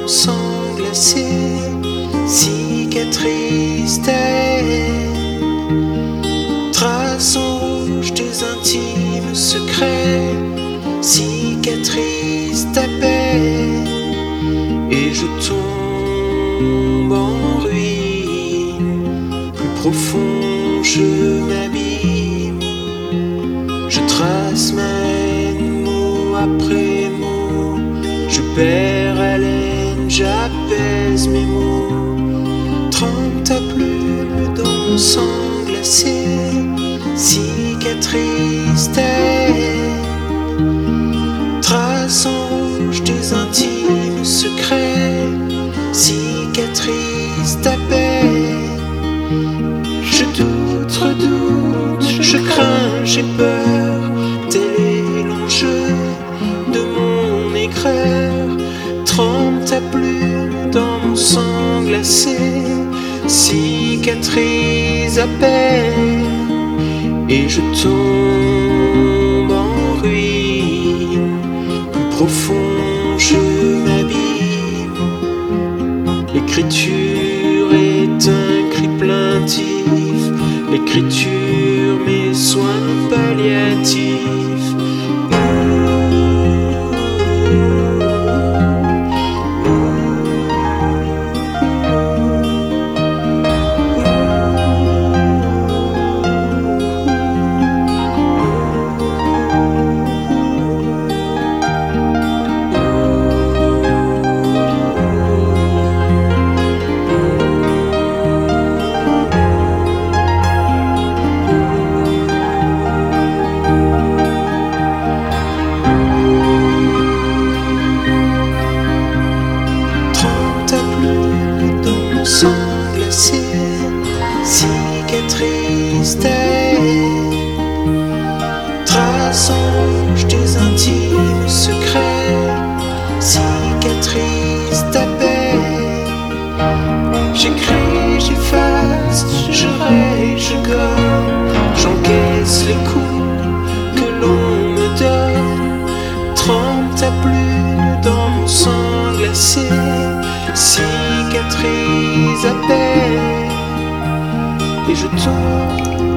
mon sang glacé, cicatrice ta haine, trace en rouge tes intimes secrets, cicatrice ta peine, et je tombe en ruine, plus profond je m'abîme, je trace ma haine mot après mot, je perds haleine, j'apaise mes mots, trempe ta plume dans mon sang glacé, cicatrice ta haine, trace en rouge tes intimes secrets, cicatrice ta peine, je doute, redoute, je crains, j'ai peur, tel est l'enjeu de mon aigreur, trempe ta plume dans mon sang glacé, cicatrice à peine, et je tombe en ruine, plus profond je m'abîme, l'écriture est un cri plaintif, l'écriture mes soins palliatifs. Sang glacé, cicatrice ta haine, trace en rouge tes intimes secrets, cicatrice ta peine, j'écris, j'efface, je raye, je gomme, j'encaisse les coups que l'on me donne, trempe ta plume dans mon sang glacé, cicatrice à peine, et je tombe